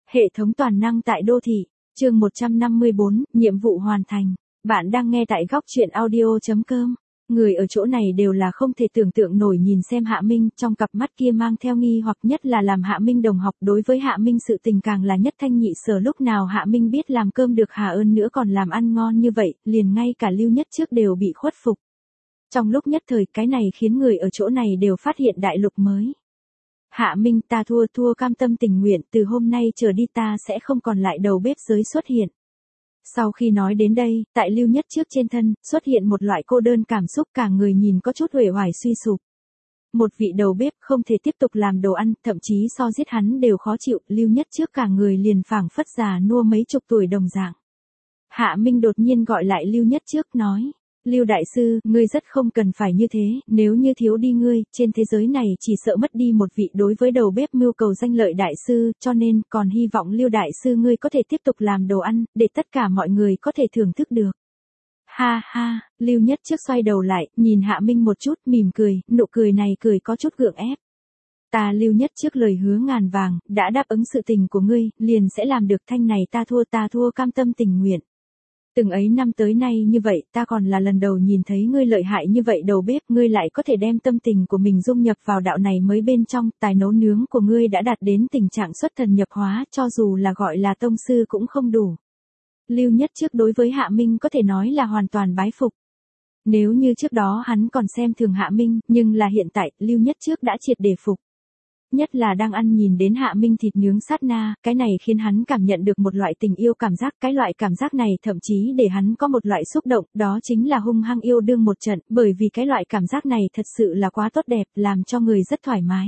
Hệ thống toàn năng tại đô thị, chương 154, nhiệm vụ hoàn thành. Bạn đang nghe tại góc truyện audio.com. Người ở chỗ này đều là không thể tưởng tượng nổi nhìn xem Hạ Minh, trong cặp mắt kia mang theo nghi hoặc nhất là làm Hạ Minh đồng học, đối với Hạ Minh sự tình càng là nhất thanh nhị sở. Lúc nào Hạ Minh biết làm cơm được Hà ơn nữa còn làm ăn ngon như vậy, liền ngay cả Lưu Nhất Trước đều bị khuất phục. Trong lúc nhất thời cái này khiến người ở chỗ này đều phát hiện đại lục mới. Hạ Minh, ta thua cam tâm tình nguyện, từ hôm nay trở đi ta sẽ không còn lại đầu bếp giới xuất hiện. Sau khi nói đến đây, tại Lưu Nhất Trước trên thân, xuất hiện một loại cô đơn cảm xúc, cả người nhìn có chút uể oải suy sụp. Một vị đầu bếp không thể tiếp tục làm đồ ăn, thậm chí so giết hắn đều khó chịu, Lưu Nhất Trước cả người liền phảng phất già nua mấy chục tuổi đồng dạng. Hạ Minh đột nhiên gọi lại Lưu Nhất Trước nói. Lưu đại sư, ngươi rất không cần phải như thế, nếu như thiếu đi ngươi, trên thế giới này chỉ sợ mất đi một vị đối với đầu bếp mưu cầu danh lợi đại sư, cho nên còn hy vọng Lưu đại sư ngươi có thể tiếp tục làm đồ ăn, để tất cả mọi người có thể thưởng thức được. Ha ha, Lưu Nhất Trước xoay đầu lại, nhìn Hạ Minh một chút, mỉm cười, nụ cười này cười có chút gượng ép. Ta Lưu Nhất Trước lời hứa ngàn vàng, đã đáp ứng sự tình của ngươi, liền sẽ làm được, thanh này ta thua cam tâm tình nguyện. Từng ấy năm tới nay như vậy, ta còn là lần đầu nhìn thấy ngươi lợi hại như vậy đầu bếp, ngươi lại có thể đem tâm tình của mình dung nhập vào đạo này mới bên trong, tài nấu nướng của ngươi đã đạt đến tình trạng xuất thần nhập hóa, cho dù là gọi là tông sư cũng không đủ. Lưu Nhất Trước đối với Hạ Minh có thể nói là hoàn toàn bái phục. Nếu như trước đó hắn còn xem thường Hạ Minh, nhưng là hiện tại, Lưu Nhất Trước đã triệt để phục. Nhất là đang ăn nhìn đến Hạ Minh thịt nướng sát na, cái này khiến hắn cảm nhận được một loại tình yêu cảm giác, cái loại cảm giác này thậm chí để hắn có một loại xúc động, đó chính là hung hăng yêu đương một trận, bởi vì cái loại cảm giác này thật sự là quá tốt đẹp, làm cho người rất thoải mái.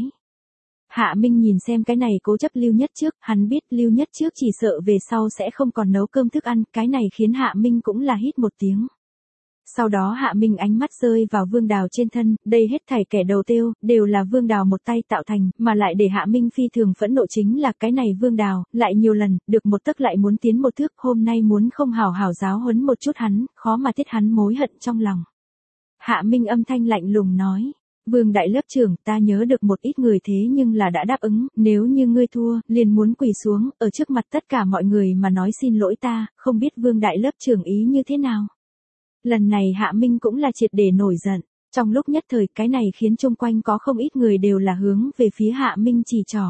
Hạ Minh nhìn xem cái này cố chấp Lưu Nhất Trước, hắn biết Lưu Nhất Trước chỉ sợ về sau sẽ không còn nấu cơm thức ăn, cái này khiến Hạ Minh cũng là hít một tiếng. Sau đó Hạ Minh ánh mắt rơi vào Vương Đào trên thân, đây hết thảy kẻ đầu tiêu, đều là Vương Đào một tay tạo thành, mà lại để Hạ Minh phi thường phẫn nộ chính là cái này Vương Đào, lại nhiều lần, được một tấc lại muốn tiến một thước, hôm nay muốn không hào hào giáo huấn một chút hắn, khó mà tiết hắn mối hận trong lòng. Hạ Minh âm thanh lạnh lùng nói. Vương đại lớp trưởng, ta nhớ được một ít người thế nhưng là đã đáp ứng, nếu như ngươi thua, liền muốn quỳ xuống, ở trước mặt tất cả mọi người mà nói xin lỗi ta, không biết Vương đại lớp trưởng ý như thế nào. Lần này Hạ Minh cũng là triệt để nổi giận, trong lúc nhất thời cái này khiến chung quanh có không ít người đều là hướng về phía Hạ Minh chỉ trỏ.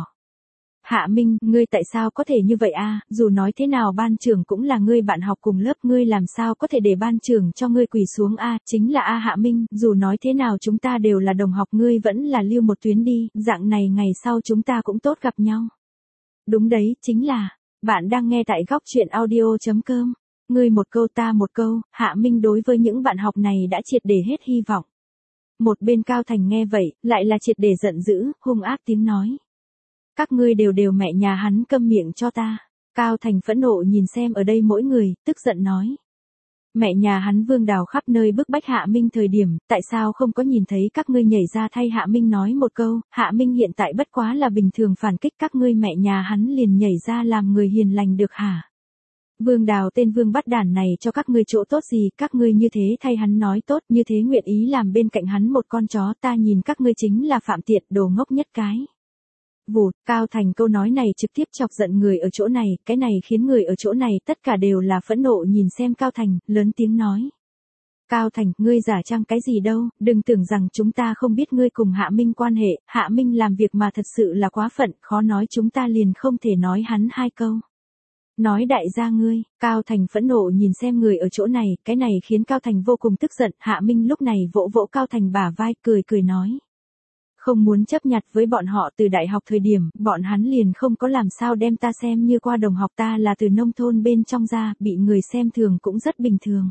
Hạ Minh, ngươi tại sao có thể như vậy a? Dù nói thế nào ban trưởng cũng là ngươi bạn học cùng lớp, ngươi làm sao có thể để ban trưởng cho ngươi quỳ xuống a? Chính là Hạ Minh, dù nói thế nào chúng ta đều là đồng học, ngươi vẫn là lưu một tuyến đi, dạng này ngày sau chúng ta cũng tốt gặp nhau. Đúng đấy, chính là, bạn đang nghe tại góc truyện audio.com. Ngươi một câu ta một câu, Hạ Minh đối với những bạn học này đã triệt để hết hy vọng. Một bên Cao Thành nghe vậy, lại là triệt để giận dữ, hung ác tiếng nói. Các ngươi đều mẹ nhà hắn câm miệng cho ta. Cao Thành phẫn nộ nhìn xem ở đây mỗi người, tức giận nói. Mẹ nhà hắn Vương Đào khắp nơi bức bách Hạ Minh thời điểm, tại sao không có nhìn thấy các ngươi nhảy ra thay Hạ Minh nói một câu, Hạ Minh hiện tại bất quá là bình thường phản kích, các ngươi mẹ nhà hắn liền nhảy ra làm người hiền lành được hả? Vương Đào tên Vương bắt đản này cho các ngươi chỗ tốt gì, các ngươi như thế thay hắn nói tốt, như thế nguyện ý làm bên cạnh hắn một con chó, ta nhìn các ngươi chính là phạm tiện, đồ ngốc nhất cái. Vụt, Cao Thành câu nói này trực tiếp chọc giận người ở chỗ này, cái này khiến người ở chỗ này tất cả đều là phẫn nộ nhìn xem Cao Thành, lớn tiếng nói. Cao Thành, ngươi giả trang cái gì đâu, đừng tưởng rằng chúng ta không biết ngươi cùng Hạ Minh quan hệ, Hạ Minh làm việc mà thật sự là quá phận, khó nói chúng ta liền không thể nói hắn hai câu. Nói đại gia ngươi, Cao Thành phẫn nộ nhìn xem người ở chỗ này, cái này khiến Cao Thành vô cùng tức giận, Hạ Minh lúc này vỗ vỗ Cao Thành bả vai, cười nói. Không muốn chấp nhặt với bọn họ từ đại học thời điểm, bọn hắn liền không có làm sao đem ta xem như qua đồng học, ta là từ nông thôn bên trong ra, bị người xem thường cũng rất bình thường.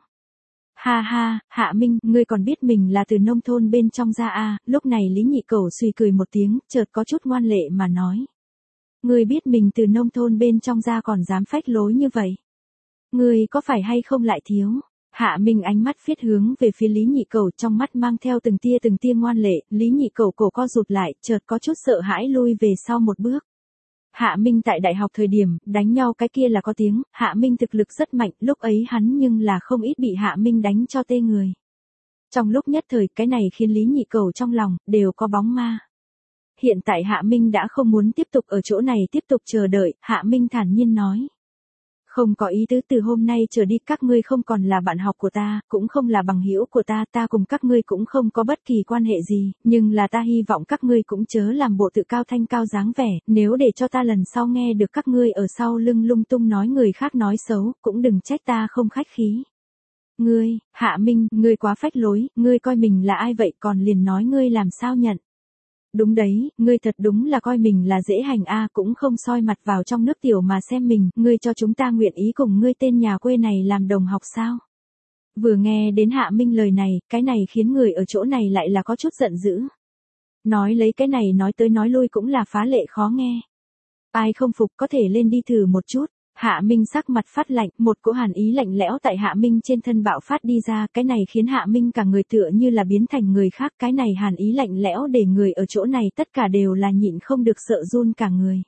Ha ha, Hạ Minh, ngươi còn biết mình là từ nông thôn bên trong ra à, lúc này Lý Nhị Cẩu suy cười một tiếng, chợt có chút ngoan lệ mà nói. Ngươi biết mình từ nông thôn bên trong ra còn dám phách lối như vậy. Ngươi có phải hay không lại thiếu? Hạ Minh ánh mắt phiết hướng về phía Lý Nhị Cẩu, trong mắt mang theo từng tia ngoan lệ, Lý Nhị Cẩu cổ co rụt lại, chợt có chút sợ hãi lui về sau một bước. Hạ Minh tại đại học thời điểm, đánh nhau cái kia là có tiếng, Hạ Minh thực lực rất mạnh, lúc ấy hắn nhưng là không ít bị Hạ Minh đánh cho tê người. Trong lúc nhất thời cái này khiến Lý Nhị Cẩu trong lòng, đều có bóng ma. hiện tại Hạ Minh đã không muốn tiếp tục ở chỗ này tiếp tục chờ đợi, Hạ Minh thản nhiên nói. Không có ý tứ, từ hôm nay trở đi các ngươi không còn là bạn học của ta, cũng không là bằng hữu của ta cùng các ngươi cũng không có bất kỳ quan hệ gì, nhưng là ta hy vọng các ngươi cũng chớ làm bộ tự cao thanh cao dáng vẻ, nếu để cho ta lần sau nghe được các ngươi ở sau lưng lung tung nói người khác nói xấu, cũng đừng trách ta không khách khí. Ngươi, Hạ Minh, ngươi quá phách lối, ngươi coi mình là ai vậy còn liền nói ngươi làm sao nhận. Đúng đấy, ngươi thật đúng là coi mình là dễ hành a, cũng không soi mặt vào trong nước tiểu mà xem mình, ngươi cho chúng ta nguyện ý cùng ngươi tên nhà quê này làm đồng học sao? Vừa nghe đến Hạ Minh lời này, cái này khiến người ở chỗ này lại là có chút giận dữ. Nói lấy cái này nói tới nói lui cũng là phá lệ khó nghe. Ai không phục có thể lên đi thử một chút. Hạ Minh sắc mặt phát lạnh, một cỗ hàn ý lạnh lẽo tại Hạ Minh trên thân bạo phát đi ra, cái này khiến Hạ Minh cả người tựa như là biến thành người khác, cái này hàn ý lạnh lẽo để người ở chỗ này tất cả đều là nhịn không được sợ run cả người.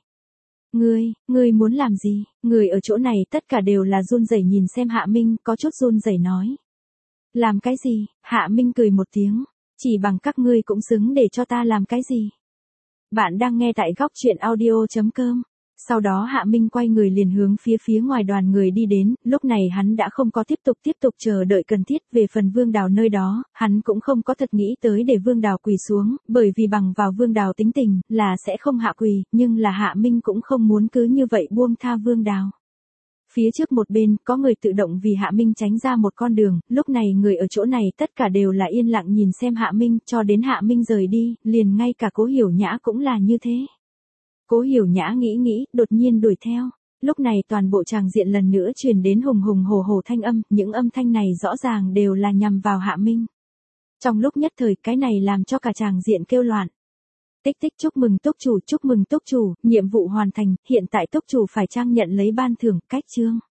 Ngươi muốn làm gì? Người ở chỗ này tất cả đều là run rẩy nhìn xem Hạ Minh, có chút run rẩy nói. Làm cái gì? Hạ Minh cười một tiếng, chỉ bằng các ngươi cũng xứng để cho ta làm cái gì? Bạn đang nghe tại góc truyện audio.com. Sau đó Hạ Minh quay người liền hướng phía ngoài đoàn người đi đến, lúc này hắn đã không có tiếp tục chờ đợi cần thiết, về phần Vương Đào nơi đó, hắn cũng không có thật nghĩ tới để Vương Đào quỳ xuống, bởi vì bằng vào Vương Đào tính tình, là sẽ không hạ quỳ, nhưng là Hạ Minh cũng không muốn cứ như vậy buông tha Vương Đào. Phía trước một bên, có người tự động vì Hạ Minh tránh ra một con đường, lúc này người ở chỗ này tất cả đều là yên lặng nhìn xem Hạ Minh, cho đến Hạ Minh rời đi, liền ngay cả Cố Hiểu Nhã cũng là như thế. Cố Hiểu Nhã nghĩ, đột nhiên đuổi theo. Lúc này toàn bộ tràng diện lần nữa truyền đến hùng hổ thanh âm, những âm thanh này rõ ràng đều là nhằm vào Hạ Minh. Trong lúc nhất thời cái này làm cho cả tràng diện kêu loạn. Tích tích chúc mừng túc chủ, nhiệm vụ hoàn thành, hiện tại túc chủ phải trang nhận lấy ban thưởng, cách chương.